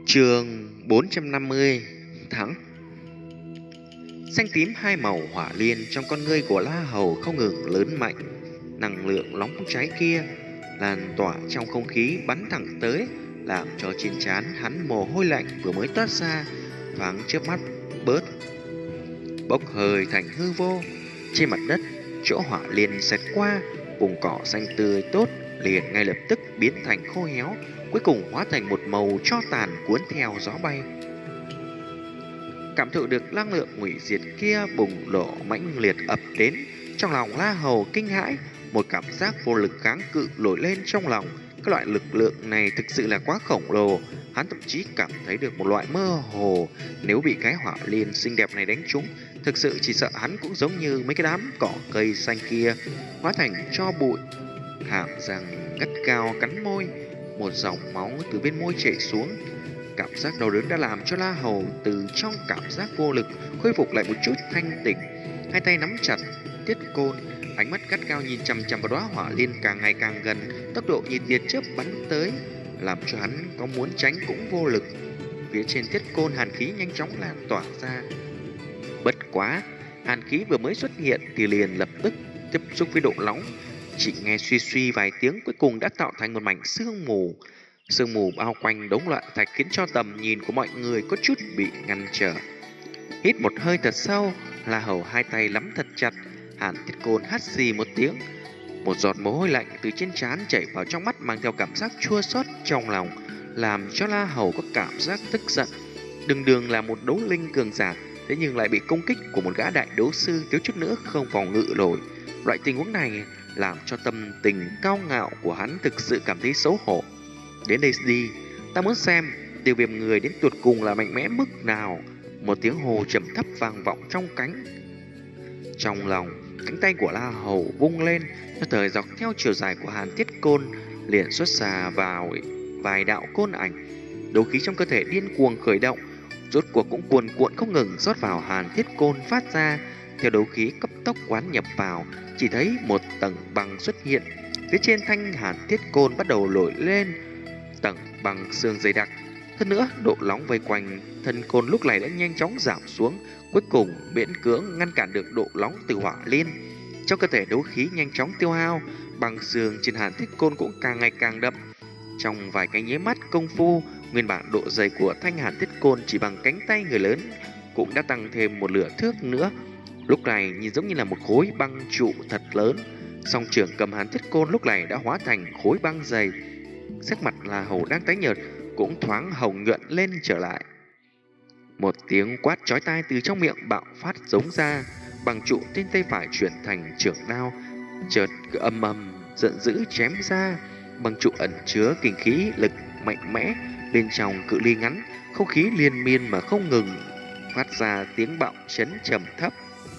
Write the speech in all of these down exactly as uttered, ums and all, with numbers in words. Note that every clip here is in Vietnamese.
Chương bốn trăm năm mươi thắng. Xanh tím hai màu hỏa liên trong con ngươi của La Hầu không ngừng lớn mạnh. Năng lượng nóng cháy kia lan tỏa trong không khí bắn thẳng tới, làm cho trên trán hắn mồ hôi lạnh vừa mới toát ra thoáng chớp mắt bớt, bốc hơi thành hư vô. Trên mặt đất, chỗ hỏa liên xẹt qua, vùng cỏ xanh tươi tốt liền ngay lập tức biến thành khô héo, cuối cùng hóa thành một màu tro tàn cuốn theo gió bay. Cảm thụ được năng lượng hủy diệt kia bùng nổ mãnh liệt ập đến, trong lòng La Hầu kinh hãi, một cảm giác vô lực kháng cự nổi lên trong lòng. Cái loại lực lượng này thực sự là quá khổng lồ, hắn thậm chí cảm thấy được một loại mơ hồ. Nếu bị cái hỏa liên xinh đẹp này đánh trúng, thực sự chỉ sợ hắn cũng giống như mấy cái đám cỏ cây xanh kia, hóa thành tro bụi. Hàm răng gắt cao cắn môi, một dòng máu từ bên môi chảy xuống. Cảm giác đau đớn đã làm cho La Hầu từ trong cảm giác vô lực khôi phục lại một chút thanh tỉnh. Hai tay nắm chặt thiết côn, ánh mắt gắt cao nhìn chằm chằm vào đóa hỏa liên càng ngày càng gần, tốc độ như tia chớp bắn tới, làm cho hắn có muốn tránh cũng vô lực. Phía trên thiết côn hàn khí nhanh chóng lan tỏa ra. Bất quá, hàn khí vừa mới xuất hiện thì liền lập tức tiếp xúc với độ nóng, chỉ nghe suy suy vài tiếng, cuối cùng đã tạo thành một mảnh sương mù. Sương mù bao quanh đống loạn thạch khiến cho tầm nhìn của mọi người có chút bị ngăn trở. Hít một hơi thật sâu, La Hầu hai tay nắm thật chặt, hàn thiết côn hắt xì một tiếng. Một giọt mồ hôi lạnh từ trên trán chảy vào trong mắt, mang theo cảm giác chua xót trong lòng, làm cho La Hầu có cảm giác tức giận. Đường đường là một đấu linh cường giả, thế nhưng lại bị công kích của một gã đại đấu sư thiếu chút nữa không phòng ngự nổi. Loại tình huống này làm cho tâm tình cao ngạo của hắn thực sự cảm thấy xấu hổ. Đến đây đi, ta muốn xem tiêu viêm người đến tuột cùng là mạnh mẽ mức nào. Một tiếng hồ trầm thấp vang vọng trong cánh. Trong lòng, cánh tay của La Hầu vung lên, cho thời dọc theo chiều dài của hàn thiết côn liền xuất xa vào vài đạo côn ảnh. Đấu khí trong cơ thể điên cuồng khởi động, rốt cuộc cũng cuồn cuộn không ngừng rót vào hàn thiết côn phát ra. Theo đấu khí cấp tốc quán nhập vào, chỉ thấy một tầng băng xuất hiện. Phía trên thanh hàn thiết côn bắt đầu nổi lên tầng băng xương dày đặc. Hơn nữa, độ nóng vây quanh thân côn lúc này đã nhanh chóng giảm xuống, cuối cùng miễn cưỡng ngăn cản được độ nóng từ hỏa liên. Trong cơ thể đấu khí nhanh chóng tiêu hao, băng xương trên hàn thiết côn cũng càng ngày càng đậm. Trong vài cái nháy mắt công phu, nguyên bản độ dày của thanh hàn thiết côn chỉ bằng cánh tay người lớn cũng đã tăng thêm một nửa thước nữa. Lúc này nhìn giống như là một khối băng trụ thật lớn. Song trưởng cầm hàn thiết côn lúc này đã hóa thành khối băng dày. Sắc mặt La Hầu đang tái nhợt cũng thoáng hồng nhuận lên trở lại. Một tiếng quát chói tai từ trong miệng bạo phát giống ra, băng trụ trên tay phải chuyển thành trưởng đao, chợt âm âm giận dữ chém ra. Băng trụ ẩn chứa kinh khí lực mạnh mẽ, bên trong cự ly ngắn, không khí liên miên mà không ngừng phát ra tiếng bạo chấn trầm thấp.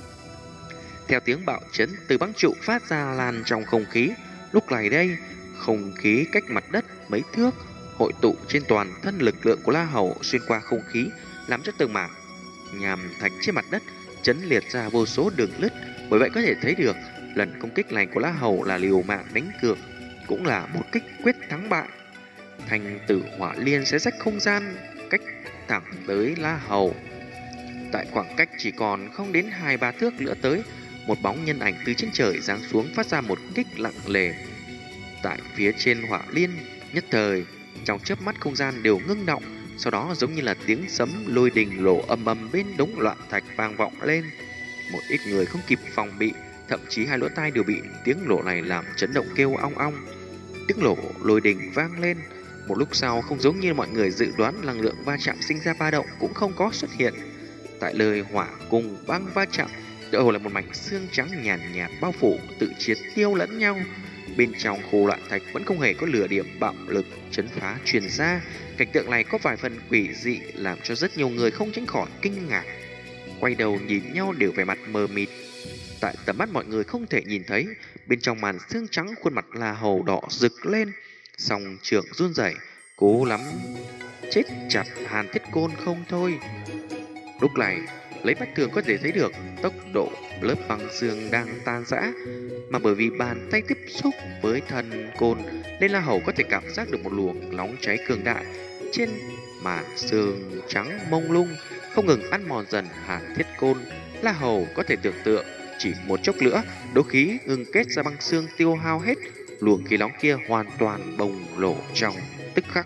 Theo tiếng bạo chấn từ băng trụ phát ra lan trong không khí, lúc này đây, không khí cách mặt đất mấy thước hội tụ trên toàn thân, lực lượng của La Hầu xuyên qua không khí, làm cho từng mảng nhàm thạch trên mặt đất chấn liệt ra vô số đường lứt. Bởi vậy có thể thấy được lần công kích này của La Hầu là liều mạng đánh cược, cũng là một kích quyết thắng bại. Thành tử hỏa liên sẽ rách không gian cách thẳng tới La Hầu. Tại khoảng cách chỉ còn không đến hai ba thước nữa tới, một bóng nhân ảnh từ trên trời giáng xuống phát ra một kích lặng lề. Tại phía trên hỏa liên, nhất thời trong chớp mắt không gian đều ngưng động, sau đó giống như là tiếng sấm lôi đình nổ âm ầm bên đống loạn thạch vang vọng lên. Một ít người không kịp phòng bị, thậm chí hai lỗ tai đều bị tiếng nổ này làm chấn động kêu ong ong. Tiếng nổ lôi đình vang lên, một lúc sau không giống như mọi người dự đoán, năng lượng va chạm sinh ra ba động cũng không có xuất hiện. Tại lời hỏa cùng băng va chạm, tựa hồ là một mảnh xương trắng nhàn nhạt, nhạt bao phủ tự triệt tiêu lẫn nhau. Bên trong khu loạn thạch vẫn không hề có lửa điểm bạo lực chấn phá truyền ra. Cảnh tượng này có vài phần quỷ dị, làm cho rất nhiều người không tránh khỏi kinh ngạc, quay đầu nhìn nhau đều vẻ mặt mờ mịt. Tại tầm mắt mọi người không thể nhìn thấy, bên trong màn xương trắng khuôn mặt La Hầu đỏ rực lên, song trường run rẩy, cố lắm chết chặt hàn thiết côn không thôi. Lúc này, lấy mắt thường có thể thấy được tốc độ lớp băng xương đang tan rã, mà bởi vì bàn tay tiếp xúc với thân côn nên La Hầu có thể cảm giác được một luồng nóng cháy cường đại. trên màn sương trắng mông lung không ngừng ăn mòn dần Hàn Thiết Côn. La Hầu có thể tưởng tượng chỉ một chốc nữa, đấu khí ngưng kết ra băng xương tiêu hao hết, luồng khí nóng kia hoàn toàn bùng nổ trong tức khắc.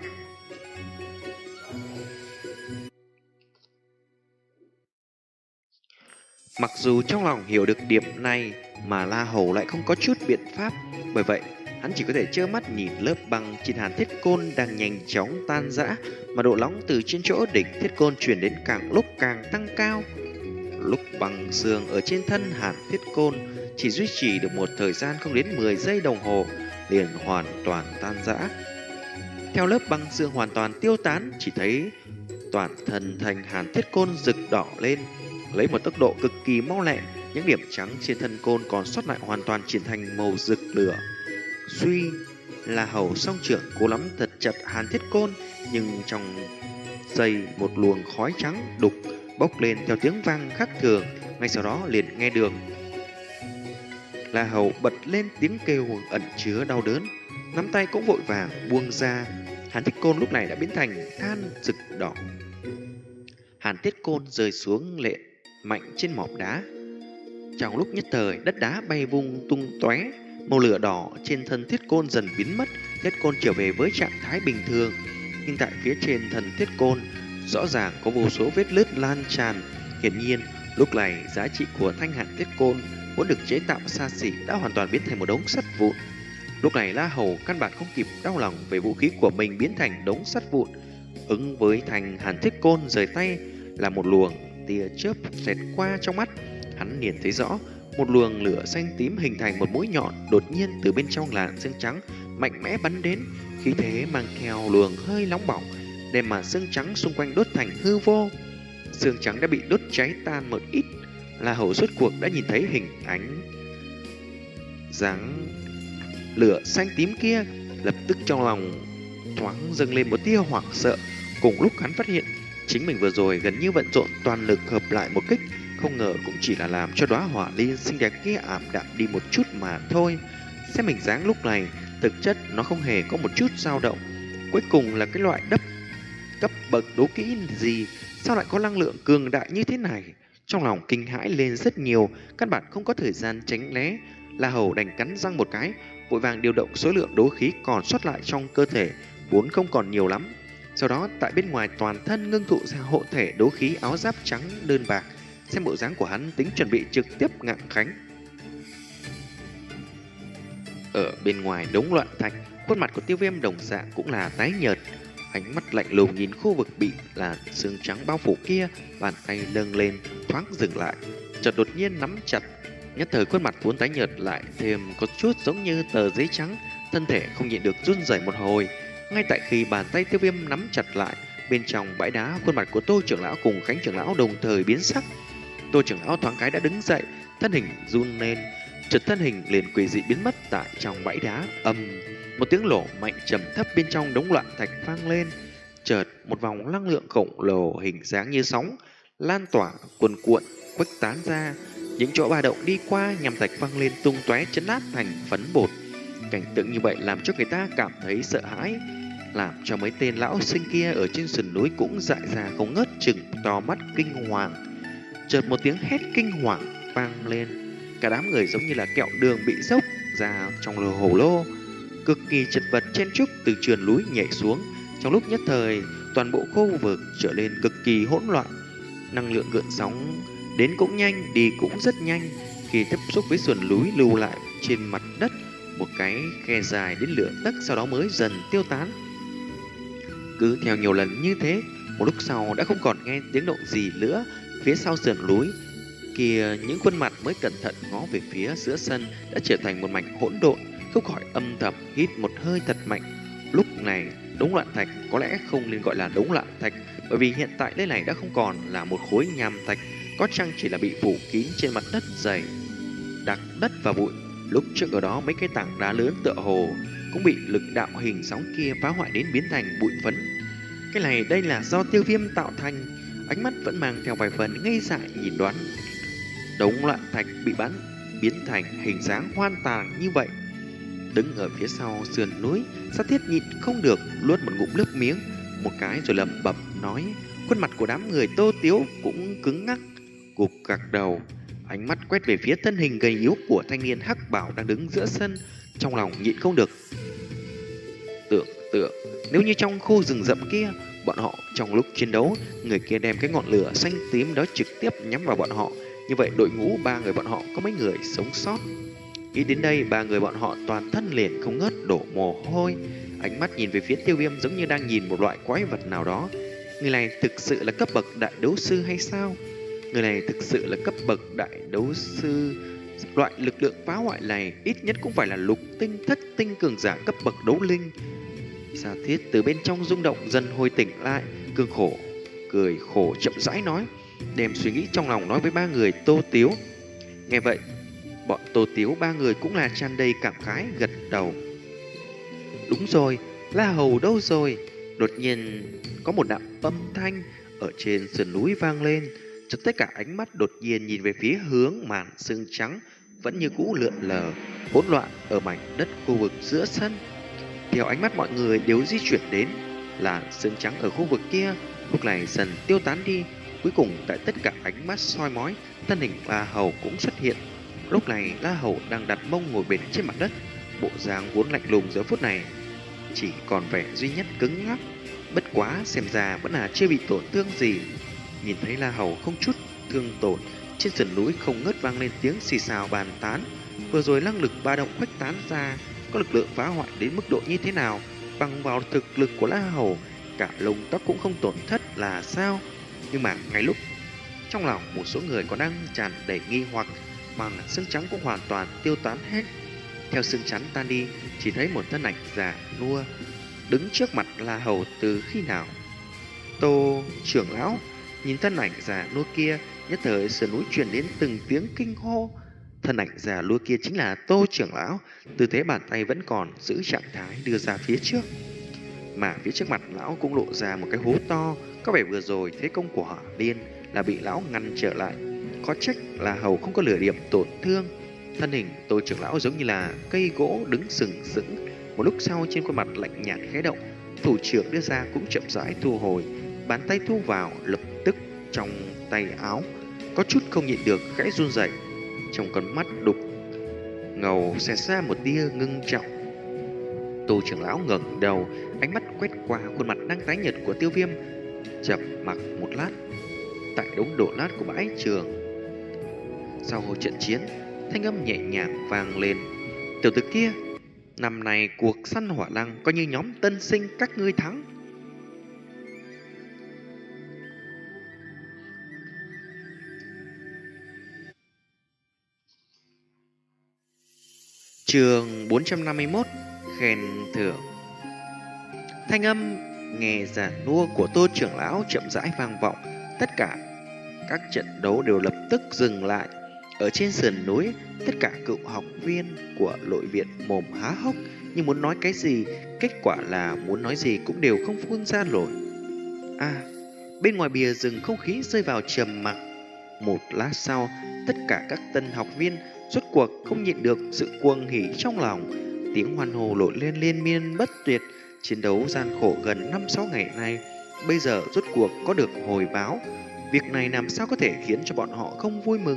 Mặc dù trong lòng hiểu được điểm này mà La Hầu lại không có chút biện pháp, bởi vậy hắn chỉ có thể trơ mắt nhìn lớp băng trên Hàn Thiết Côn đang nhanh chóng tan rã, mà độ nóng từ trên chỗ đỉnh Thiết Côn truyền đến càng lúc càng tăng cao. Lúc băng xương ở trên thân Hàn Thiết Côn chỉ duy trì được một thời gian không đến mười giây đồng hồ liền hoàn toàn tan rã. Theo lớp băng xương hoàn toàn tiêu tán, chỉ thấy toàn thân thành Hàn Thiết Côn rực đỏ lên, lấy một tốc độ cực kỳ mau lẹ, những điểm trắng trên thân côn còn sót lại hoàn toàn chuyển thành màu rực lửa. Suy, La Hầu song trưởng cố lắm thật chặt Hàn Thiết Côn, nhưng trong giây một luồng khói trắng đục bốc lên theo tiếng vang khác thường, ngay sau đó liền nghe đường. La Hầu bật lên tiếng kêu ẩn chứa đau đớn, nắm tay cũng vội vàng buông ra. Hàn Thiết Côn lúc này đã biến thành than rực đỏ. Hàn Thiết Côn rơi xuống lệ mạnh trên mỏm đá. Trong lúc nhất thời, đất đá bay vung tung tóe, màu lửa đỏ trên thân Thiết Côn dần biến mất, Thiết Côn trở về với trạng thái bình thường. Nhưng tại phía trên thân Thiết Côn, rõ ràng có vô số vết lứt lan tràn. Hiển nhiên, lúc này giá trị của thanh Hàn Thiết Côn vốn được chế tạo xa xỉ đã hoàn toàn biến thành một đống sắt vụn. Lúc này La Hầu căn bản không kịp đau lòng về vũ khí của mình biến thành đống sắt vụn. Ứng với thanh Hàn Thiết Côn rời tay là một luồng tia chớp xẹt qua trong mắt. Hắn liền thấy rõ một luồng lửa xanh tím hình thành một mũi nhọn đột nhiên từ bên trong làn xương trắng mạnh mẽ bắn đến, khí thế mang theo luồng hơi nóng bỏng đem màn xương trắng xung quanh đốt thành hư vô. Xương trắng đã bị đốt cháy tan một ít. La Hầu rốt cuộc đã nhìn thấy hình ánh dáng lửa xanh tím kia, lập tức trong lòng thoáng dâng lên một tia hoảng sợ. Cùng lúc hắn phát hiện chính mình vừa rồi gần như vận rộn toàn lực hợp lại một kích, không ngờ cũng chỉ là làm cho đóa hỏa liên xinh đẹp kia ảm đạm đi một chút mà thôi. Xem hình dáng lúc này, thực chất nó không hề có một chút dao động. Cuối cùng là cái loại đắp cấp bậc đấu kỹ gì, sao lại có năng lượng cường đại như thế này? Trong lòng kinh hãi lên rất nhiều, căn bản không có thời gian tránh né. La Hầu đành cắn răng một cái, vội vàng điều động số lượng đấu khí còn sót lại trong cơ thể, vốn không còn nhiều lắm. Sau đó tại bên ngoài toàn thân ngưng tụ ra hộ thể đấu khí áo giáp trắng đơn bạc. Xem bộ dáng của hắn tính chuẩn bị trực tiếp ngạng khánh. Ở bên ngoài đống loạn thạch, khuôn mặt của Tiêu Viêm đồng dạng cũng là tái nhợt, ánh mắt lạnh lùng nhìn khu vực bị làn sương trắng bao phủ kia, bàn tay nâng lên thoáng dừng lại, chợt đột nhiên nắm chặt. Nhất thời khuôn mặt vốn tái nhợt lại thêm có chút giống như tờ giấy trắng, thân thể không nhịn được run rẩy một hồi. Ngay tại khi bàn tay Tiêu Viêm nắm chặt lại, bên trong bãi đá, khuôn mặt của Tô trưởng lão cùng Khánh trưởng lão đồng thời biến sắc. Tô trưởng lão thoáng cái đã đứng dậy, thân hình run lên, chợt thân hình liền quỷ dị biến mất tại trong bãi đá. Ầm, một tiếng nổ mạnh trầm thấp bên trong đống loạn thạch vang lên. Chợt một vòng năng lượng khổng lồ hình dáng như sóng lan tỏa cuồn cuộn khuếch tán ra, những chỗ ba động đi qua nhằm thạch văng lên tung tóe chấn nát thành phấn bột. Cảnh tượng như vậy làm cho người ta cảm thấy sợ hãi, làm cho mấy tên lão sinh kia ở trên sườn núi cũng dại ra không ngớt, chừng to mắt kinh hoàng. Chợt một tiếng hét kinh hoàng vang lên, cả đám người giống như là kẹo đường bị dốc ra trong lò hồ lô, cực kỳ chật vật chen chúc từ trườn núi nhảy xuống. Trong lúc nhất thời, toàn bộ khu vực trở nên cực kỳ hỗn loạn, năng lượng gợn sóng đến cũng nhanh, đi cũng rất nhanh. Khi tiếp xúc với sườn núi lưu lại trên mặt đất một cái khe dài đến lửa tấc, sau đó mới dần tiêu tán. Cứ theo nhiều lần như thế, một lúc sau đã không còn nghe tiếng động gì nữa. Phía sau sườn núi kia, những khuôn mặt mới cẩn thận ngó về phía giữa sân đã trở thành một mảnh hỗn độn. Không khỏi âm thầm hít một hơi thật mạnh. Lúc này đống loạn thạch có lẽ không nên gọi là đống loạn thạch, bởi vì hiện tại đây này đã không còn là một khối nham thạch, có chăng chỉ là bị phủ kín trên mặt đất dày đặc đất và bụi. Lúc trước ở đó mấy cái tảng đá lớn tựa hồ cũng bị lực đạo hình sóng kia phá hoại đến biến thành bụi phấn. Cái này đây là do Tiêu Viêm tạo thành. Ánh mắt vẫn mang theo vài phần ngây dại nhìn đoán. Đống loạn thạch bị bắn biến thành hình dáng hoang tàn như vậy. Đứng ở phía sau sườn núi, Sát Thiết nhịn không được nuốt một ngụm nước miếng. một cái rồi lẩm bẩm nói. Khuôn mặt của đám người Tô Tiếu cũng cứng ngắc, gục gặc đầu, ánh mắt quét về phía thân hình gầy yếu của thanh niên hắc bảo đang đứng giữa sân, trong lòng nhịn không được tưởng tượng nếu như trong khu rừng rậm kia, bọn họ trong lúc chiến đấu, người kia đem cái ngọn lửa xanh tím đó trực tiếp nhắm vào bọn họ, như vậy đội ngũ ba người bọn họ có mấy người sống sót? Nghĩ đến đây, ba người bọn họ toàn thân liền không ngớt đổ mồ hôi, ánh mắt nhìn về phía Tiêu Viêm giống như đang nhìn một loại quái vật nào đó. Người này thực sự là cấp bậc đại đấu sư hay sao? Người này thực sự là cấp bậc đại đấu sư. Loại lực lượng phá hoại này ít nhất cũng phải là lục tinh thất tinh cường giả cấp bậc đấu linh. Sa Thiết từ bên trong rung động dần hồi tỉnh lại, cương khổ cười khổ chậm rãi nói, đem suy nghĩ trong lòng nói với ba người Tô Tiếu. Nghe vậy, bọn Tô Tiếu ba người cũng là tràn đầy cảm khái gật đầu. Đúng rồi, La Hầu đâu rồi? Đột nhiên có một đạo âm thanh ở trên sườn núi vang lên, cho tất cả ánh mắt đột nhiên nhìn về phía hướng màn sương trắng vẫn như cũ lượn lờ, hỗn loạn ở mảnh đất khu vực giữa sân. Theo ánh mắt mọi người đều di chuyển đến, là sương trắng ở khu vực kia lúc này dần tiêu tán đi. Cuối cùng tại tất cả ánh mắt soi mói, thân hình La Hầu cũng xuất hiện. Lúc này La Hầu đang đặt mông ngồi bệt trên mặt đất, bộ dáng vốn lạnh lùng giờ phút này chỉ còn vẻ duy nhất cứng ngắc. Bất quá xem ra vẫn là chưa bị tổn thương gì. Nhìn thấy La Hầu không chút thương tổn, trên sườn núi không ngớt vang lên tiếng xì xào bàn tán. Vừa rồi năng lực ba động khuếch tán ra, có lực lượng phá hoại đến mức độ như thế nào? Bằng vào thực lực của La Hầu, cả lông tóc cũng không tổn thất là sao? Nhưng mà ngay lúc trong lòng một số người còn đang tràn đầy nghi hoặc, màn sương trắng cũng hoàn toàn tiêu tán hết. Theo sương trắng tan đi, chỉ thấy một thân ảnh già nua đứng trước mặt La Hầu từ khi nào? Tô trưởng lão nhìn thân ảnh già nua kia, nhất thời sườn núi truyền đến từng tiếng kinh hô. Thân ảnh già nua kia chính là Tô trưởng lão, tư thế bàn tay vẫn còn giữ trạng thái đưa ra phía trước, mà phía trước mặt lão cũng lộ ra một cái hố to. Có vẻ vừa rồi thế công của Hỏa Liên là bị lão ngăn trở lại, có trách là Hầu không có lửa điểm tổn thương. Thân hình Tô trưởng lão giống như là cây gỗ đứng sừng sững. Một lúc sau, trên khuôn mặt lạnh nhạt khẽ động, thủ trưởng đưa ra cũng chậm rãi thu hồi, bàn tay thu vào, lập tức trong tay áo có chút không nhịn được khẽ run rẩy. Trong con mắt đục ngầu xẹt ra một tia ngưng trọng. Tô trưởng lão ngẩng đầu, ánh mắt quét qua khuôn mặt đang tái nhợt của Tiêu Viêm, chậm mặc một lát. Tại đống đổ nát của bãi trường, sau hồi trận chiến, thanh âm nhẹ nhàng vang lên. Tiểu tử kia, năm nay cuộc săn hỏa lăng coi như nhóm tân sinh các ngươi thắng. Chương bốn trăm năm mươi mốt, khen thưởng. Thanh âm nghe giản nua của Tô trưởng lão chậm rãi vang vọng. Tất cả các trận đấu đều lập tức dừng lại. Ở trên sườn núi, tất cả cựu học viên của nội viện mồm há hốc như muốn nói cái gì, kết quả là muốn nói gì cũng đều không phun ra nổi. À, bên ngoài bìa rừng không khí rơi vào trầm mặc. Một lát sau, tất cả các tân học viên rốt cuộc không nhịn được sự cuồng hỉ trong lòng. Tiếng hoan hô nổi lên liên miên bất tuyệt. Chiến đấu gian khổ gần năm sáu ngày nay, bây giờ rốt cuộc có được hồi báo. Việc này làm sao có thể khiến cho bọn họ không vui mừng?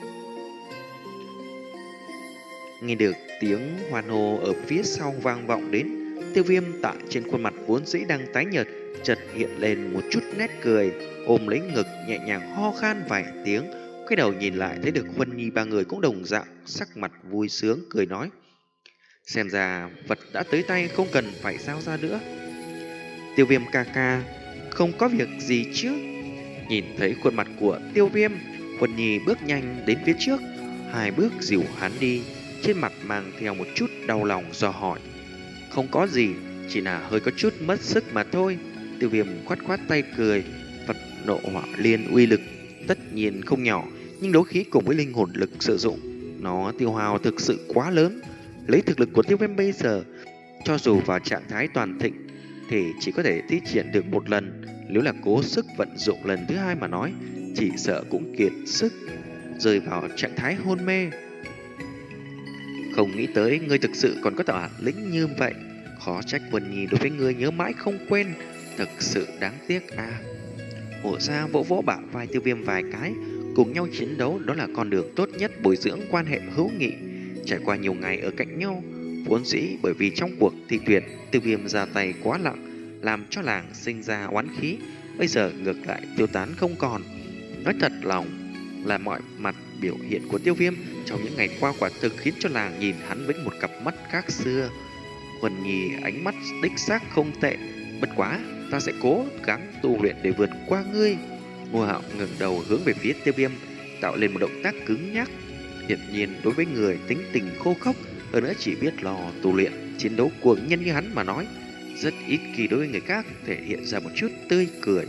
Nghe được tiếng hoan hô ở phía sau vang vọng đến, Tiêu Viêm tại trên khuôn mặt vốn dĩ đang tái nhợt chợt hiện lên một chút nét cười, ôm lấy ngực nhẹ nhàng ho khan vài tiếng. Quay đầu nhìn lại thấy được Huân Nhi ba người cũng đồng dạng sắc mặt vui sướng cười nói: xem ra vật đã tới tay, không cần phải giao ra nữa. Tiêu Viêm ca ca, không có việc gì chứ? Nhìn thấy khuôn mặt của Tiêu Viêm, Huân Nhi bước nhanh đến phía trước, hai bước dìu hắn đi, trên mặt mang theo một chút đau lòng dò hỏi. Không có gì, chỉ là hơi có chút mất sức mà thôi. Tiêu Viêm khoát khoát tay cười. Vật nộ hỏa liên uy lực tất nhiên không nhỏ, nhưng đấu khí cùng với linh hồn lực sử dụng, nó tiêu hao thực sự quá lớn. Lấy thực lực của Tiêu Viêm bây giờ, cho dù vào trạng thái toàn thịnh thì chỉ có thể thi triển được một lần. Nếu là cố sức vận dụng lần thứ hai mà nói, chỉ sợ cũng kiệt sức, rơi vào trạng thái hôn mê. Không nghĩ tới ngươi thực sự còn có tỏ lĩnh như vậy. Khó trách Vân Nhi đối với ngươi nhớ mãi không quên. Thực sự đáng tiếc à. Hổ ra vỗ vỗ bả vai Tiêu Viêm vài cái. Cùng nhau chiến đấu đó là con đường tốt nhất bồi dưỡng quan hệ hữu nghị. Trải qua nhiều ngày ở cạnh nhau, vốn dĩ bởi vì trong cuộc thi tuyển Tiêu Viêm ra tay quá nặng, làm cho làng sinh ra oán khí. Bây giờ ngược lại tiêu tán không còn. Nói thật lòng là mọi mặt biểu hiện của Tiêu Viêm trong những ngày qua quả thực khiến cho làng nhìn hắn với một cặp mắt khác xưa. Huân Nhi ánh mắt đích xác không tệ, bất quá ta sẽ cố gắng tu luyện để vượt qua ngươi. Ngô Hạo ngẩng đầu hướng về phía Tiêu Viêm, tạo lên một động tác cứng nhắc. Hiển nhiên đối với người tính tình khô khốc, hơn nữa chỉ biết lo tu luyện, chiến đấu cuồng nhân như hắn mà nói, rất ít khi đối với người khác thể hiện ra một chút tươi cười.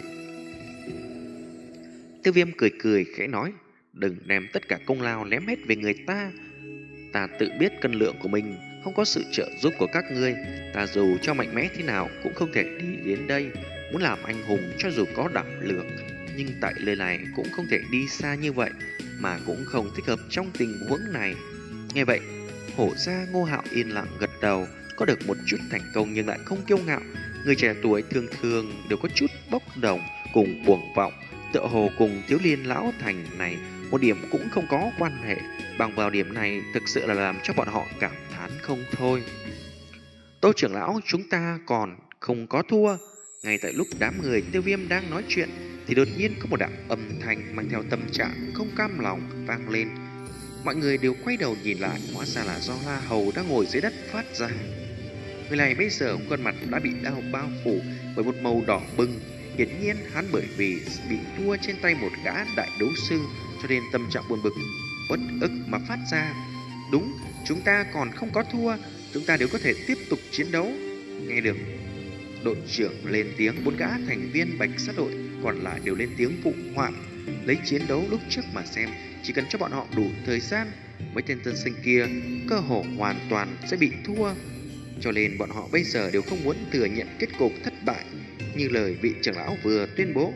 Tiêu Viêm cười cười khẽ nói, đừng đem tất cả công lao ném hết về người ta. Ta tự biết cân lượng của mình, không có sự trợ giúp của các ngươi, ta dù cho mạnh mẽ thế nào cũng không thể đi đến đây. Muốn làm anh hùng cho dù có đảm lượng, nhưng tại nơi này cũng không thể đi xa như vậy, mà cũng không thích hợp trong tình huống này. Nghe vậy, Hổ ra Ngô Hạo yên lặng gật đầu, có được một chút thành công nhưng lại không kiêu ngạo. Người trẻ tuổi thường thường đều có chút bốc đồng cùng cuồng vọng, tựa hồ cùng thiếu liên lão thành này một điểm cũng không có quan hệ. Bằng vào điểm này thực sự là làm cho bọn họ cảm thán không thôi. Tô trưởng lão, chúng ta còn không có thua. Ngay tại lúc đám người Tiêu Viêm đang nói chuyện thì đột nhiên có một đạo âm thanh mang theo tâm trạng không cam lòng vang lên. Mọi người đều quay đầu nhìn lại, hóa ra là do La Hầu đang ngồi dưới đất phát ra. Người này bây giờ khuôn mặt đã bị đau bao phủ bởi một màu đỏ bừng. Hiển nhiên hắn bởi vì bị thua trên tay một gã đại đấu sư cho nên tâm trạng buồn bực, uất ức mà phát ra. Đúng, chúng ta còn không có thua, chúng ta đều có thể tiếp tục chiến đấu. Nghe được đội trưởng lên tiếng, bốn gã thành viên Bạch Sát đội còn lại đều lên tiếng phụ họa. Lấy chiến đấu lúc trước mà xem, chỉ cần cho bọn họ đủ thời gian, mấy tên tân sinh kia cơ hồ hoàn toàn sẽ bị thua. Cho nên bọn họ bây giờ đều không muốn thừa nhận kết cục thất bại như lời vị trưởng lão vừa tuyên bố.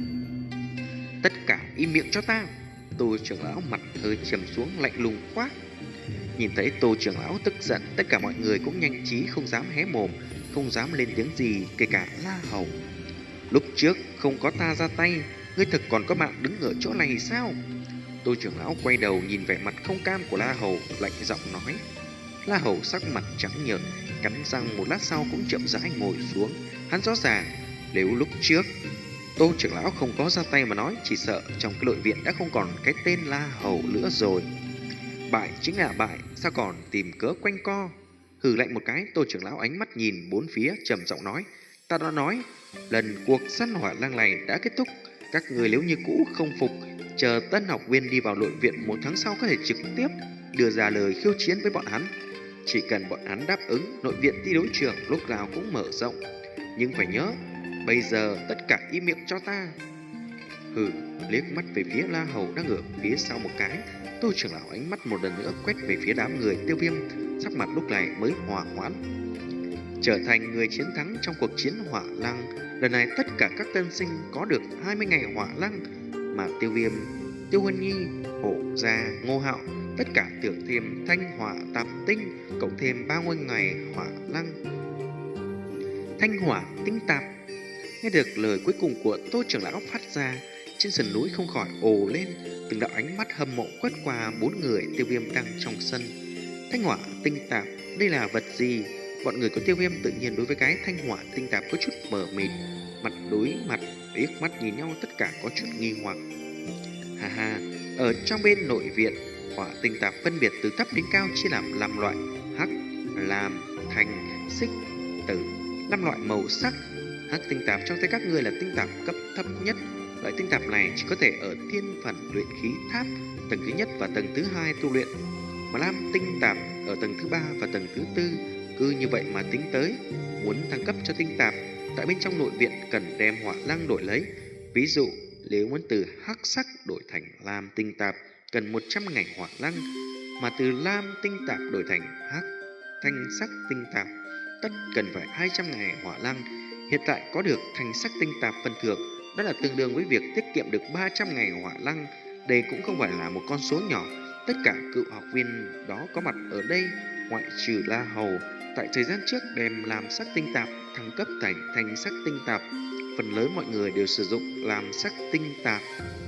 Tất cả im miệng cho ta. Tô trưởng lão mặt hơi trầm xuống lạnh lùng quát. Nhìn thấy Tô trưởng lão tức giận, tất cả mọi người cũng nhanh trí không dám hé mồm, không dám lên tiếng gì, kể cả La Hầu. Lúc trước không có ta ra tay, ngươi thực còn có mạng đứng ở chỗ này sao? Tô trưởng lão quay đầu nhìn vẻ mặt không cam của La Hầu, lạnh giọng nói. La Hầu sắc mặt trắng nhợt, cắn răng một lát sau cũng chậm rãi ngồi xuống. Hắn rõ ràng nếu lúc trước Tô trưởng lão không có ra tay mà nói, chỉ sợ trong cái nội viện đã không còn cái tên La Hầu nữa rồi. Bại chính là bại, sao còn tìm cớ quanh co? Hừ lạnh một cái, Tô trưởng lão ánh mắt nhìn bốn phía trầm giọng nói, ta đã nói lần cuộc săn hỏa lang này đã kết thúc, các người nếu như cũ không phục, chờ tân học viên đi vào nội viện một tháng sau có thể trực tiếp đưa ra lời khiêu chiến với bọn hắn. Chỉ cần bọn hắn đáp ứng, nội viện thi đấu trường lúc nào cũng mở rộng. Nhưng phải nhớ, bây giờ tất cả im miệng cho ta. Hừ, liếc mắt về phía La Hầu đang ở phía sau một cái, Tô trưởng lão ánh mắt một lần nữa quét về phía đám người Tiêu Viêm, sắc mặt lúc này mới hòa hoãn. Trở thành người chiến thắng trong cuộc chiến hỏa lăng, lần này tất cả các tân sinh có được hai mươi ngày hỏa lăng, mà Tiêu Viêm, Tiêu Huân Nhi, Hổ Gia, Ngô Hạo tất cả tưởng thêm thanh hỏa tạp tinh, cộng thêm ba mươi ngày hỏa lăng. Thanh hỏa tinh tạp. Nghe được lời cuối cùng của Tô trưởng lão phát ra, trên sườn núi không khỏi ồ lên, từng đạo ánh mắt hâm mộ quét qua bốn người Tiêu Viêm đang trong sân. Thanh hỏa tinh tạp, đây là vật gì? Bọn người của Tiêu Viêm tự nhiên đối với cái thanh hỏa tinh tạp có chút mờ mịt, mặt đối mặt, liếc mắt nhìn nhau tất cả có chút nghi hoặc. Ha ha, ở trong bên nội viện, hỏa tinh tạp phân biệt từ thấp đến cao chia làm năm loại: hắc, lam, thanh, xích, tử, năm loại màu sắc. Hắc tinh tạp trong tay các ngươi là tinh tạp cấp thấp nhất. Loại tinh tạp này chỉ có thể ở thiên phần luyện khí tháp tầng thứ nhất và tầng thứ hai tu luyện, mà lam tinh tạp ở tầng thứ ba và tầng thứ tư. Cứ như vậy mà tính tới, muốn thăng cấp cho tinh tạp, tại bên trong nội viện cần đem hỏa lăng đổi lấy. Ví dụ, nếu muốn từ hắc sắc đổi thành lam tinh tạp, cần một trăm ngày hỏa lăng, mà từ lam tinh tạp đổi thành hắc thanh sắc tinh tạp, tất cần phải hai trăm ngày hỏa lăng. Hiện tại có được thanh sắc tinh tạp phần thưởng, đó là tương đương với việc tiết kiệm được ba trăm ngày hỏa lăng. Đây cũng không phải là một con số nhỏ. Tất cả cựu học viên đó có mặt ở đây, ngoại trừ La Hầu, Tại thời gian trước đem làm sắc tinh tạp thăng cấp thành thành sắc tinh tạp, phần lớn mọi người đều sử dụng làm sắc tinh tạp.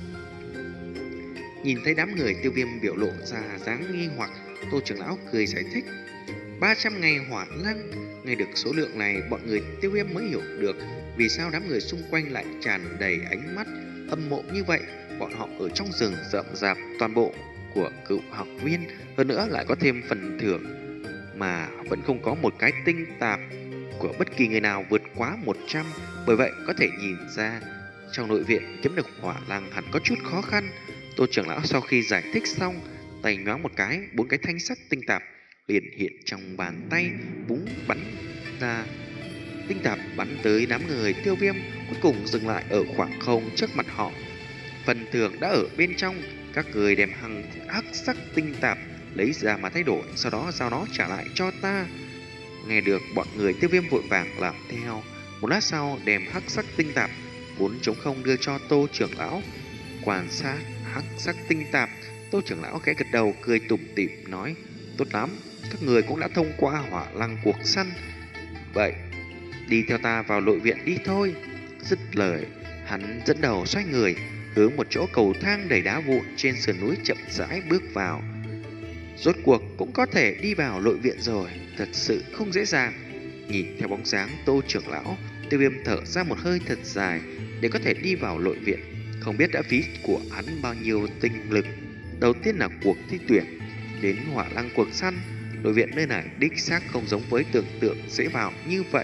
Nhìn thấy đám người Tiêu Viêm biểu lộ ra dáng nghi hoặc, Tô trưởng lão cười giải thích: ba trăm ngày hỏa lăng. Nghe được số lượng này, bọn người Tiêu Viêm mới hiểu được vì sao đám người xung quanh lại tràn đầy ánh mắt hâm mộ như vậy. Bọn họ ở trong rừng rậm rạp toàn bộ của cựu học viên, hơn nữa lại có thêm phần thưởng, mà vẫn không có một cái tinh tạp của bất kỳ người nào vượt quá một trăm. Bởi vậy có thể nhìn ra trong nội viện kiếm được hỏa lăng hẳn có chút khó khăn. Tô trưởng lão sau khi giải thích xong, tay nhoáng một cái, bốn cái thanh sắc tinh tạp liền hiện trong bàn tay, búng bắn ra. Tinh tạp bắn tới đám người Tiêu Viêm, cuối cùng dừng lại ở khoảng không trước mặt họ. Phần thưởng đã ở bên trong, các người đem hằng hắc sắc tinh tạp lấy ra mà thay đổi, sau đó giao nó trả lại cho ta. Nghe được bọn người Tiêu Viêm vội vàng làm theo. Một lát sau đem hắc sắc tinh tạp vốn trống không đưa cho Tô trưởng lão. Quan sát hắc sắc tinh tạp, Tô trưởng lão khẽ gật đầu cười tủm tỉm nói: tốt lắm, các người cũng đã thông qua hỏa lăng cuộc săn, vậy đi theo ta vào nội viện đi thôi. Dứt lời, hắn dẫn đầu xoay người hướng một chỗ cầu thang đầy đá vụn trên sườn núi chậm rãi bước vào. Rốt cuộc cũng có thể đi vào nội viện rồi, thật sự không dễ dàng. Nhìn theo bóng dáng Tô trưởng lão, Tiêu Viêm thở ra một hơi thật dài. Để có thể đi vào nội viện, không biết đã phí của hắn bao nhiêu tinh lực. Đầu tiên là cuộc thi tuyển, đến hỏa lăng cuộc săn. Nội viện nơi này đích xác không giống với tưởng tượng dễ vào như vậy.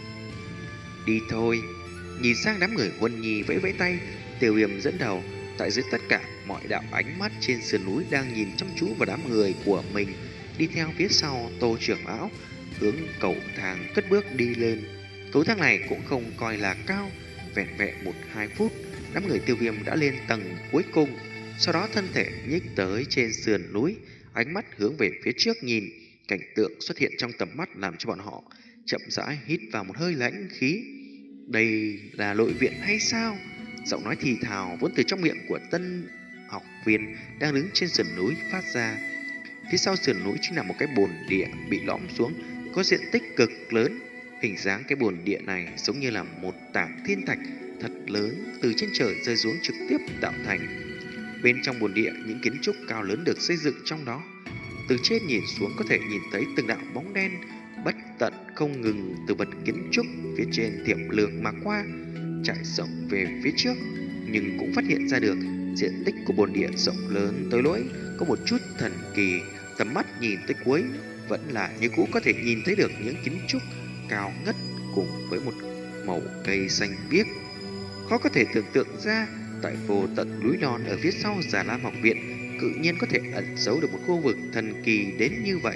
Đi thôi. Nhìn sang đám người Huân Nhi vẫy vẫy tay, Tiêu Viêm dẫn đầu. Tại dưới tất cả mọi đạo ánh mắt trên sườn núi đang nhìn chăm chú vào đám người của mình. Đi theo phía sau Tô trưởng lão hướng cầu thang cất bước đi lên. Cầu thang này cũng không coi là cao, vẹn vẹn một hai phút đám người Tiêu Viêm đã lên tầng cuối cùng. Sau đó thân thể nhích tới trên sườn núi, ánh mắt hướng về phía trước nhìn. Cảnh tượng xuất hiện trong tầm mắt làm cho bọn họ chậm rãi hít vào một hơi lãnh khí. Đây là nội viện hay sao? Giọng nói thì thào vốn từ trong miệng của tân học viên đang đứng trên sườn núi phát ra. Phía sau sườn núi chính là một cái bồn địa bị lõm xuống, có diện tích cực lớn. Hình dáng cái bồn địa này giống như là một tảng thiên thạch thật lớn từ trên trời rơi xuống trực tiếp tạo thành. Bên trong bồn địa, những kiến trúc cao lớn được xây dựng trong đó. Từ trên nhìn xuống có thể nhìn thấy từng đạo bóng đen bất tận không ngừng từ vật kiến trúc phía trên tiệm lược mà qua, trải rộng về phía trước, nhưng cũng phát hiện ra được diện tích của bồn địa rộng lớn tới nỗi có một chút thần kỳ. Tầm mắt nhìn tới cuối vẫn là như cũ có thể nhìn thấy được những kiến trúc cao ngất cùng với một màu cây xanh biếc. Khó có thể tưởng tượng ra tại vô tận núi non ở phía sau Già Lam học viện cự nhiên có thể ẩn giấu được một khu vực thần kỳ đến như vậy.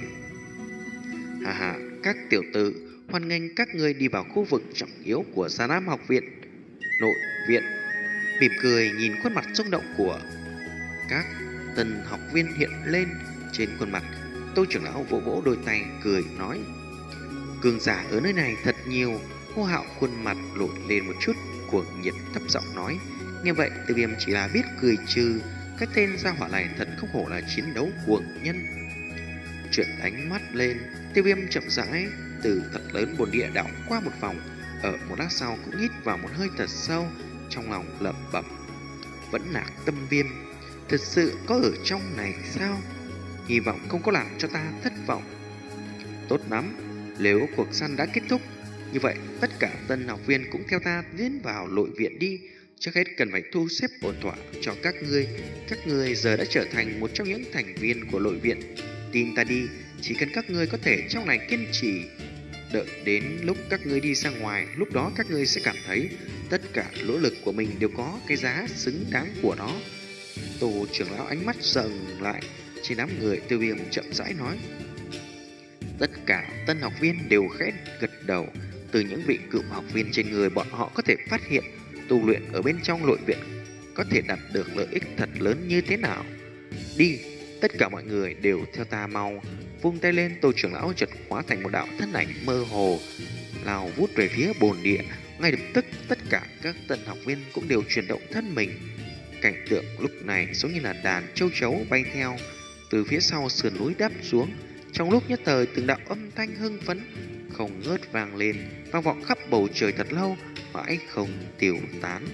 Hà hà, các tiểu tử, hoan nghênh các ngươi đi vào khu vực trọng yếu của Già Lam học viện. Nội viện mỉm cười nhìn khuôn mặt rung động của các tân học viên hiện lên trên khuôn mặt. Tô trưởng lão vỗ vỗ đôi tay cười nói: cường giả ở nơi này thật nhiều. Hô Hạo khuôn mặt nổi lên một chút cuồng nhiệt, thấp giọng nói. Nghe vậy Tiêu Viêm chỉ là biết cười trừ. Cái tên gia hỏa này thật không hổ là chiến đấu cuồng nhân. Chuyển ánh mắt lên, Tiêu Viêm chậm rãi từ thật lớn bồn địa đảo qua một vòng. Ở một lát sau cũng hít vào một hơi thật sâu, trong lòng lẩm bẩm: vẫn lạc tâm viêm, thật sự có ở trong này sao? Hy vọng không có làm cho ta thất vọng. Tốt lắm, nếu cuộc săn đã kết thúc, như vậy tất cả tân học viên cũng theo ta tiến vào nội viện đi. Trước hết cần phải thu xếp ổn thỏa cho các ngươi. Các ngươi giờ đã trở thành một trong những thành viên của nội viện. Tin ta đi, chỉ cần các ngươi có thể trong này kiên trì, đợi đến lúc các ngươi đi ra ngoài, lúc đó các ngươi sẽ cảm thấy tất cả nỗ lực của mình đều có cái giá xứng đáng của nó. Tô trưởng lão ánh mắt dần lại trên đám người Tiêu Viêm chậm rãi nói. Tất cả tân học viên đều khẽ gật đầu. Từ những vị cựu học viên trên người bọn họ có thể phát hiện tu luyện ở bên trong nội viện có thể đạt được lợi ích thật lớn như thế nào. Đi, tất cả mọi người đều theo ta mau. Vung tay lên, Tô trưởng lão chợt hóa thành một đạo thân ảnh mơ hồ lao vút về phía bồn địa. Ngay lập tức tất cả các tân học viên cũng đều chuyển động thân mình. Cảnh tượng lúc này giống như là đàn châu chấu bay theo từ phía sau sườn núi đáp xuống. Trong lúc nhất thời từng đạo âm thanh hưng phấn không ngớt vang lên, vang vọng khắp bầu trời thật lâu, mãi không tiêu tán.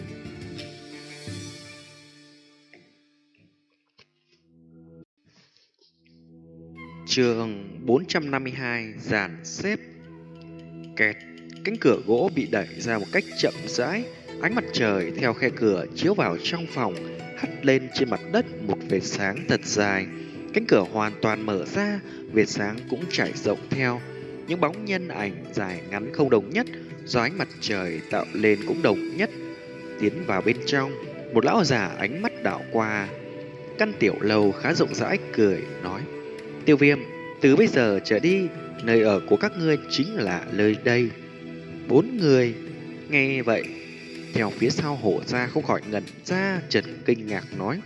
Chương bốn trăm năm mươi hai, dàn xếp. Kẹt, cánh cửa gỗ bị đẩy ra một cách chậm rãi, ánh mặt trời theo khe cửa chiếu vào trong phòng, hắt lên trên mặt đất một vệt sáng thật dài. Cánh cửa hoàn toàn mở ra, vệt sáng cũng trải rộng theo. Những bóng nhân ảnh dài ngắn không đồng nhất, do ánh mặt trời tạo lên cũng đồng nhất. Tiến vào bên trong, một lão già ánh mắt đảo qua căn tiểu lầu khá rộng rãi, cười nói: Tiêu Viêm, từ bây giờ trở đi, nơi ở của các ngươi chính là nơi đây. Bốn người nghe vậy, theo phía sau hổ ra không khỏi ngẩn ra, chợt kinh ngạc nói: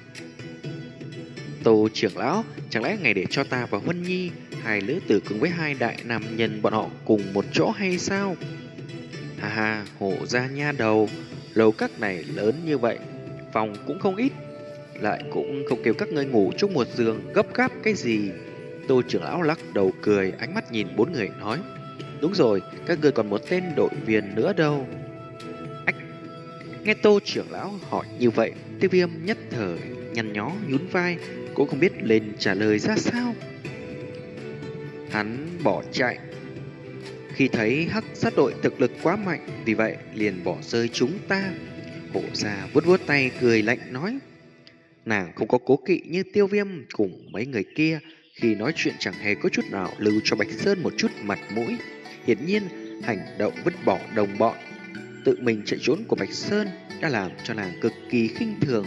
Tô trưởng lão, chẳng lẽ ngày để cho ta và Huân Nhi hai lữ tử cùng với hai đại nam nhân bọn họ cùng một chỗ hay sao? Hà hà, hổ ra nha đầu, lầu các này lớn như vậy, phòng cũng không ít, lại cũng không kêu các ngươi ngủ chung một giường, gấp gáp cái gì? Tô trưởng lão lắc đầu cười, ánh mắt nhìn bốn người nói: Đúng rồi, các ngươi còn một tên đội viên nữa đâu. Ách! Nghe Tô trưởng lão hỏi như vậy, Tiêu Viêm nhất thời nhăn nhó nhún vai, cũng không biết lên trả lời ra sao. Hắn bỏ chạy khi thấy hắc sát đội thực lực quá mạnh, vì vậy liền bỏ rơi chúng ta. Hổ già vuốt vuốt tay cười lạnh nói: Nàng không có cố kỵ như Tiêu Viêm cùng mấy người kia, khi nói chuyện chẳng hề có chút nào lưu cho Bạch Sơn một chút mặt mũi. Hiển nhiên, hành động vứt bỏ đồng bọn, tự mình chạy trốn của Bạch Sơn đã làm cho nàng cực kỳ khinh thường.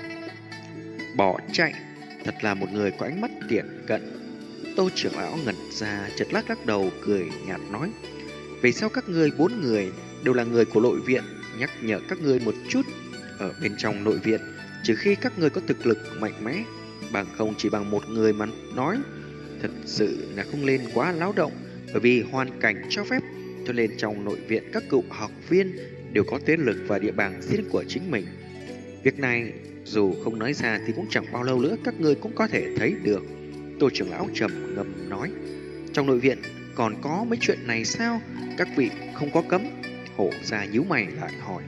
Bỏ chạy, thật là một người có ánh mắt tiện cận. Tô trưởng lão ngẩn ra, chợt lắc lắc đầu cười nhạt nói: Vì sao các ngươi bốn người đều là người của nội viện, nhắc nhở các ngươi một chút, ở bên trong nội viện, trừ khi các ngươi có thực lực mạnh mẽ, bằng không chỉ bằng một người mà nói, thật sự là không lên quá láo động. Bởi vì hoàn cảnh cho phép, cho nên trong nội viện các cựu học viên đều có thế lực và địa bàn riêng của chính mình. Việc này dù không nói ra thì cũng chẳng bao lâu nữa các ngươi cũng có thể thấy được. Tô trưởng lão trầm ngâm nói: Trong nội viện còn có mấy chuyện này sao? Các vị không có cấm? Hổ ra nhíu mày lại hỏi: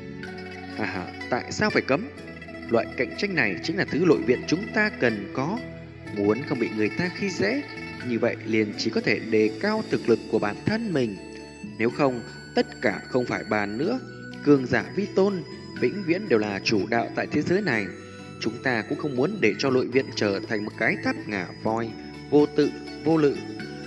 À hả, tại sao phải cấm? Loại cạnh tranh này chính là thứ nội viện chúng ta cần có. Muốn không bị người ta khi dễ, như vậy liền chỉ có thể đề cao thực lực của bản thân mình. Nếu không, tất cả không phải bàn nữa. Cường giả vi tôn vĩnh viễn đều là chủ đạo tại thế giới này. Chúng ta cũng không muốn để cho nội viện trở thành một cái tháp ngà voi, vô tự, vô lự.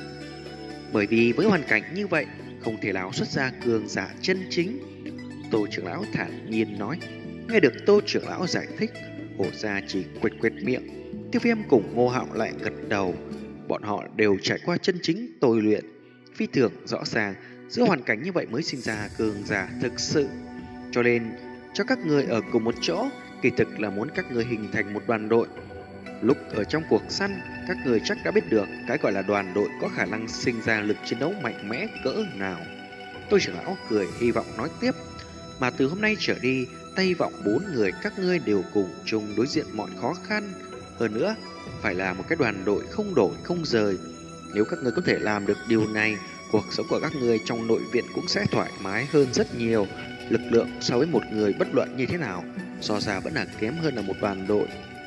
Bởi vì với hoàn cảnh như vậy, không thể nào xuất ra cường giả chân chính. Tô trưởng lão thản nhiên nói. Nghe được Tô trưởng lão giải thích, hổ ra chỉ quệt quệt miệng. Tiêu Viêm cùng Ngô Hạo lại gật đầu. Bọn họ đều trải qua chân chính tôi luyện, phi thường rõ ràng giữa hoàn cảnh như vậy mới sinh ra cường giả thực sự. Cho nên cho các người ở cùng một chỗ, kỳ thực là muốn các người hình thành một đoàn đội. Lúc ở trong cuộc săn, các người chắc đã biết được cái gọi là đoàn đội có khả năng sinh ra lực chiến đấu mạnh mẽ cỡ nào. Tôi trưởng lão cười hy vọng nói tiếp: Mà từ hôm nay trở đi, Tây vọng bốn người các ngươi đều cùng chung đối diện mọi khó khăn. Hơn nữa, phải là một cái đoàn đội không đổi không rời. Nếu các ngươi có thể làm được điều này, cuộc sống của các ngươi trong nội viện cũng sẽ thoải mái hơn rất nhiều. Lực lượng so với một người bất luận như thế nào, so ra vẫn là kém hơn là một đoàn đội.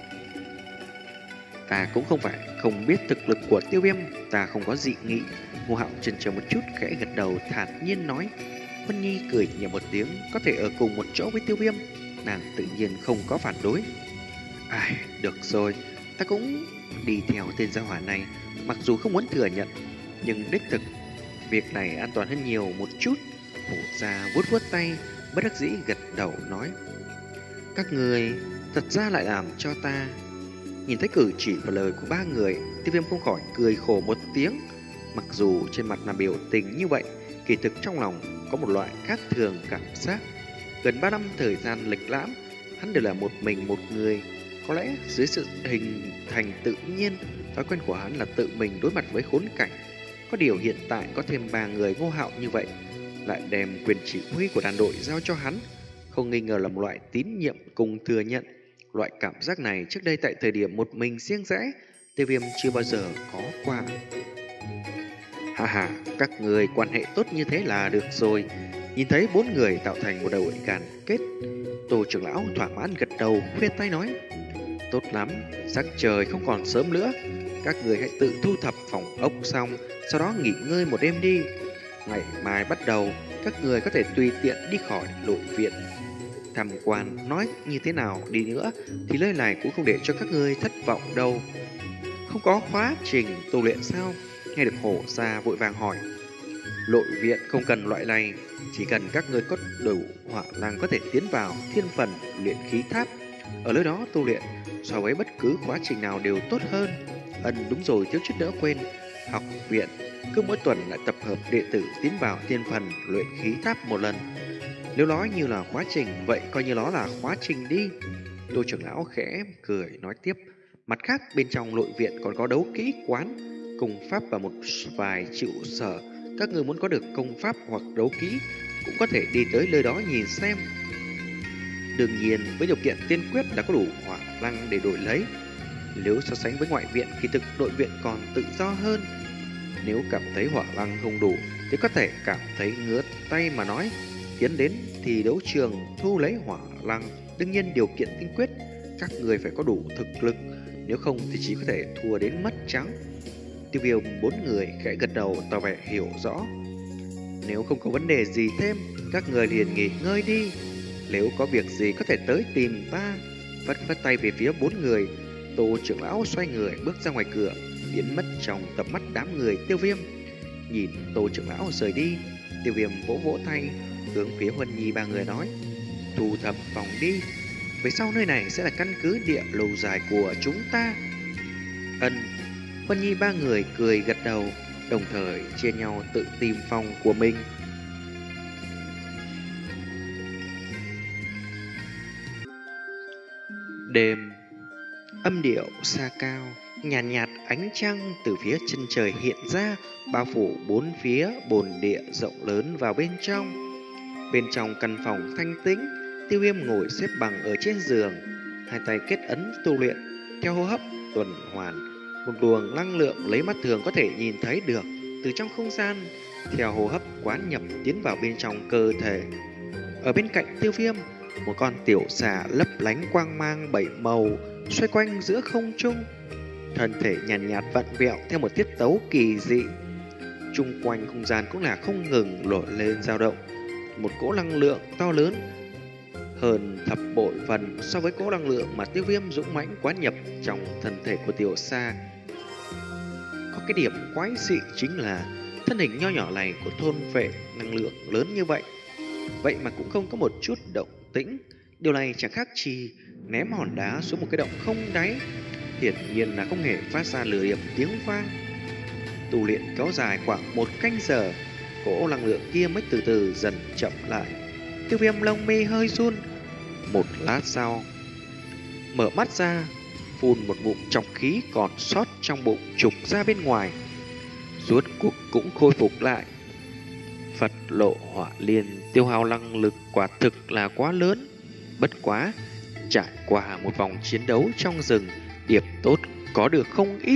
Ta cũng không phải không biết thực lực của Tiêu Viêm, ta không có dị nghị. Ngô Hạo chần chờ một chút, khẽ gật đầu thản nhiên nói. Vân Nhi cười nhẹ một tiếng, có thể ở cùng một chỗ với Tiêu Viêm, nàng tự nhiên không có phản đối. Ai, được rồi, ta cũng đi theo tên gia hỏa này, mặc dù không muốn thừa nhận, nhưng đích thực việc này an toàn hơn nhiều một chút. Hổ ra vuốt vuốt tay, bất đắc dĩ gật đầu nói: Các người thật ra lại làm cho ta. Nhìn thấy cử chỉ và lời của ba người, Tiêu Viêm không khỏi cười khổ một tiếng. Mặc dù trên mặt là biểu tình như vậy, kỳ thực trong lòng có một loại khác thường cảm giác. Gần ba năm thời gian lịch lãm, hắn đều là một mình một người. Có lẽ dưới sự hình thành tự nhiên, thói quen của hắn là tự mình đối mặt với khốn cảnh. Có điều hiện tại có thêm ba người Ngô Hạo như vậy, lại đem quyền chỉ huy của đoàn đội giao cho hắn, không nghi ngờ là một loại tín nhiệm cùng thừa nhận. Loại cảm giác này trước đây tại thời điểm một mình riêng rẽ, Tiêu Viêm chưa bao giờ có qua. Hà hà, các người quan hệ tốt như thế là được rồi. Nhìn thấy bốn người tạo thành một đội đoàn kết, Tô trưởng lão thỏa mãn gật đầu, khuyên tay nói: tốt lắm, sắc trời không còn sớm nữa, các người hãy tự thu thập phòng ốc xong, sau đó nghỉ ngơi một đêm đi. Ngày mai bắt đầu, các người có thể tùy tiện đi khỏi nội viện tham quan. Nói như thế nào đi nữa thì nơi này cũng không để cho các ngươi thất vọng đâu. Không có khóa trình tu luyện sao? Nghe được hổ ra vội vàng hỏi. Nội viện không cần loại này, chỉ cần các ngươi có đủ hỏa năng có thể tiến vào thiên phần luyện khí tháp. Ở nơi đó tu luyện so với bất cứ quá trình nào đều tốt hơn. Ân đúng rồi, thiếu chút nữa quên, học viện cứ mỗi tuần lại tập hợp đệ tử tiến vào thiên phần luyện khí tháp một lần. Nếu nói như là quá trình, vậy coi như nó là quá trình đi. Tô trưởng lão khẽ cười nói tiếp. Mặt khác, bên trong nội viện còn có đấu kỹ quán, công pháp và một vài trụ sở. Các người muốn có được công pháp hoặc đấu kỹ cũng có thể đi tới nơi đó nhìn xem. Đương nhiên, với điều kiện tiên quyết là có đủ hỏa năng để đổi lấy. Nếu so sánh với ngoại viện, kỳ thực nội viện còn tự do hơn. Nếu cảm thấy hỏa năng không đủ thì có thể cảm thấy ngứa tay mà nói. Tiến đến thì đấu trường thu lấy hỏa năng. Đương nhiên điều kiện tiên quyết các người phải có đủ thực lực, nếu không thì chỉ có thể thua đến mất trắng. Tiêu Viêm bốn người khẽ gật đầu tỏ vẻ hiểu rõ. Nếu không có vấn đề gì thêm, các người liền nghỉ ngơi đi. Nếu có việc gì có thể tới tìm ta. Vất vất tay về phía bốn người, Tô trưởng lão xoay người bước ra ngoài cửa, biến mất trong tầm mắt đám người Tiêu Viêm. Nhìn Tô trưởng lão rời đi, Tiêu Viêm vỗ vỗ tay, hướng phía Huân Nhi ba người nói: thu thập phòng đi, về sau nơi này sẽ là căn cứ địa lâu dài của chúng ta. Ân. Huân Nhi ba người cười gật đầu, đồng thời chia nhau tự tìm phòng của mình. Đêm, âm điệu xa cao, nhàn nhạt, nhạt ánh trăng từ phía chân trời hiện ra, bao phủ bốn phía bồn địa rộng lớn vào bên trong. Bên trong căn phòng thanh tĩnh, Tiêu Viêm ngồi xếp bằng ở trên giường, hai tay kết ấn tu luyện, theo hô hấp tuần hoàn, một luồng năng lượng lấy mắt thường có thể nhìn thấy được từ trong không gian, theo hô hấp quán nhập tiến vào bên trong cơ thể. Ở bên cạnh Tiêu Viêm, một con tiểu xà lấp lánh quang mang bảy màu xoay quanh giữa không trung, thân thể nhàn nhạt, nhạt vặn vẹo theo một tiết tấu kỳ dị. Chung quanh không gian cũng là không ngừng nổi lên dao động, một cỗ năng lượng to lớn hơn thập bội phần so với cỗ năng lượng mà Tiêu Viêm dũng mãnh quán nhập trong thân thể của tiểu sa. Có cái điểm quái dị chính là thân hình nho nhỏ này của thôn vệ năng lượng lớn như vậy, vậy mà cũng không có một chút động tĩnh. Điều này chẳng khác chi ném hòn đá xuống một cái động không đáy, hiển nhiên là không hề phát ra lửa điểm tiếng vang. Tu luyện kéo dài khoảng một canh giờ, cỗ năng lượng kia mới từ từ dần chậm lại. Tiêu Viêm lông mi hơi run. Một lát sau, mở mắt ra, phun một ngụm trọng khí còn sót trong bụng trục ra bên ngoài. Rốt cuộc cũng khôi phục lại. Phật lộ hỏa liên tiêu hao năng lực quả thực là quá lớn. Bất quá, trải qua một vòng chiến đấu trong rừng, điểm tốt có được không ít.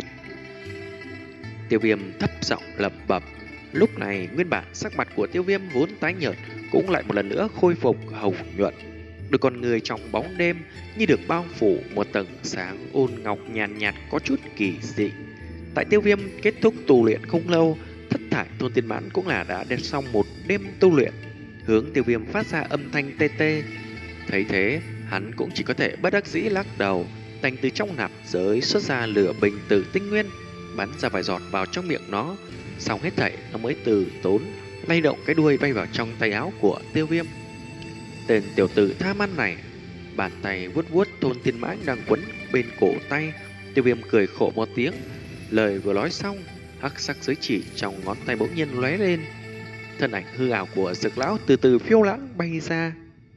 Tiêu Viêm thấp giọng lẩm bẩm. Lúc này nguyên bản sắc mặt của Tiêu Viêm vốn tái nhợt cũng lại một lần nữa khôi phục hồng nhuận. Đôi con người trong bóng đêm như được bao phủ một tầng sáng ôn ngọc nhàn nhạt, nhạt có chút kỳ dị. Tại Tiêu Viêm kết thúc tu luyện không lâu, Thất Thải Thôn Tiên Mãn cũng là đã đem xong một đêm tu luyện, hướng Tiêu Viêm phát ra âm thanh tê tê. Thấy thế, hắn cũng chỉ có thể bất đắc dĩ lắc đầu, đành từ trong nạp giới xuất ra lửa bình tử tinh nguyên, bắn ra vài giọt vào trong miệng nó. Xong hết thảy nó mới từ tốn lay động cái đuôi bay vào trong tay áo của Tiêu Viêm. Tên tiểu tử tham ăn này, bàn tay vuốt vuốt Thôn Tiên Mãn đang quấn bên cổ tay. Tiêu Viêm cười khổ một tiếng, lời vừa nói xong, hắc sắc giới chỉ trong ngón tay bỗng nhiên lóe lên, thân ảnh hư ảo của Dược lão từ từ phiêu lãng bay ra.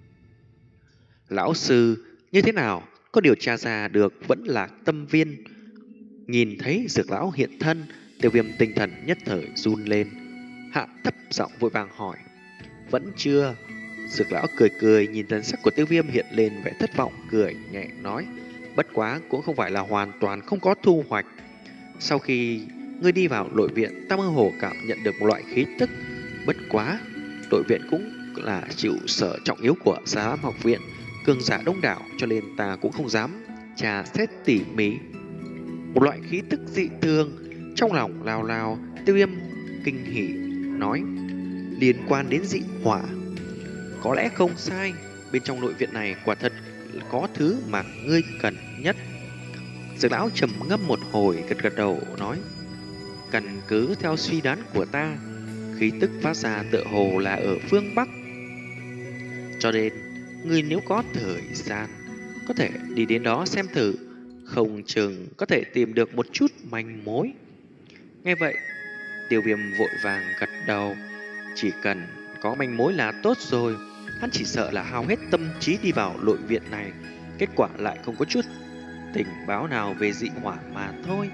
Lão sư, như thế nào? Có điều tra ra được vẫn là tâm viên. Nhìn thấy Dược lão hiện thân, Tiêu Viêm tinh thần nhất thời run lên, hạ thấp giọng vội vàng hỏi. Vẫn chưa. Dược lão cười cười, nhìn thần sắc của Tiêu Viêm hiện lên vẻ thất vọng, cười nhẹ nói. Bất quá cũng không phải là hoàn toàn không có thu hoạch. Sau khi ngươi đi vào nội viện, ta mơ hồ cảm nhận được một loại khí tức. Bất quá, nội viện cũng là chịu sở trọng yếu của Giá Lam học viện, cường giả đông đảo, cho nên ta cũng không dám trà xét tỉ mỉ. Một loại khí tức dị thường, trong lòng lao lao, Tiêu Viêm kinh hỉ nói, liên quan đến dị hỏa. Có lẽ không sai, bên trong nội viện này quả thật có thứ mà ngươi cần nhất. Dược lão trầm ngâm một hồi, gật gật đầu nói, căn cứ theo suy đoán của ta, khí tức phát ra tựa hồ là ở phương Bắc. Cho nên, ngươi nếu có thời gian, có thể đi đến đó xem thử, không chừng có thể tìm được một chút manh mối. Nghe vậy, Tiêu Viêm vội vàng gật đầu, chỉ cần có manh mối là tốt rồi. Hắn chỉ sợ là hao hết tâm trí đi vào nội viện này, kết quả lại không có chút tình báo nào về dị hỏa mà thôi.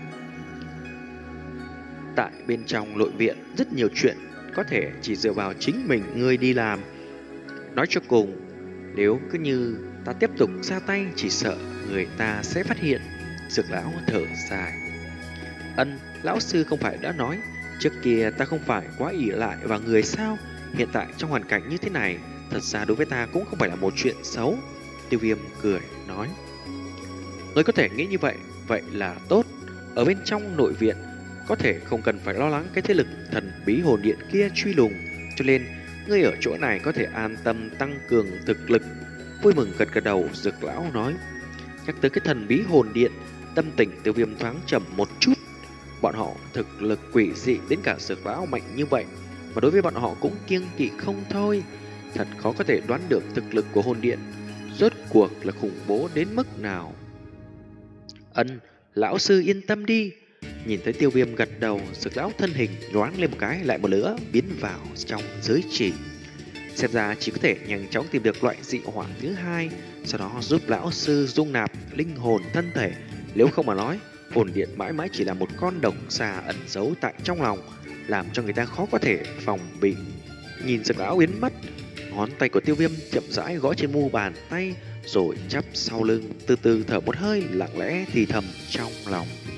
Tại bên trong nội viện, rất nhiều chuyện có thể chỉ dựa vào chính mình ngươi đi làm. Nói cho cùng, nếu cứ như ta tiếp tục ra tay, chỉ sợ người ta sẽ phát hiện. Dược lão thở dài, ân, lão sư không phải đã nói trước kia ta không phải quá ỷ lại vào người sao? Hiện tại trong hoàn cảnh như thế này, thật ra đối với ta cũng không phải là một chuyện xấu. Tiêu Viêm cười nói, ngươi có thể nghĩ như vậy, vậy là tốt. Ở bên trong nội viện, có thể không cần phải lo lắng cái thế lực thần bí hồn điện kia truy lùng, cho nên ngươi ở chỗ này có thể an tâm tăng cường thực lực. Vui mừng gật gật đầu, Dược lão nói, nhắc tới cái thần bí hồn điện, tâm tình Tiêu Viêm thoáng trầm một chút. Bọn họ thực lực quỷ dị đến cả Dược lão mạnh như vậy, mà đối với bọn họ cũng kiêng kỵ không thôi. Thật khó có thể đoán được thực lực của hồn điện rốt cuộc là khủng bố đến mức nào. Ân, lão sư yên tâm đi. Nhìn thấy Tiêu Viêm gật đầu, Dược lão thân hình nhoáng lên một cái, lại một lửa biến vào trong giới chỉ. Xem ra chỉ có thể nhanh chóng tìm được loại dị hỏa thứ hai, sau đó giúp lão sư dung nạp linh hồn thân thể. Nếu không mà nói, hồn điện mãi mãi chỉ là một con độc xà ẩn giấu tại trong lòng, làm cho người ta khó có thể phòng bị. Nhìn Dược lão biến mất, ngón tay của Tiêu Viêm chậm rãi gõ trên mu bàn tay, rồi chắp sau lưng, từ từ thở một hơi, lặng lẽ thì thầm trong lòng.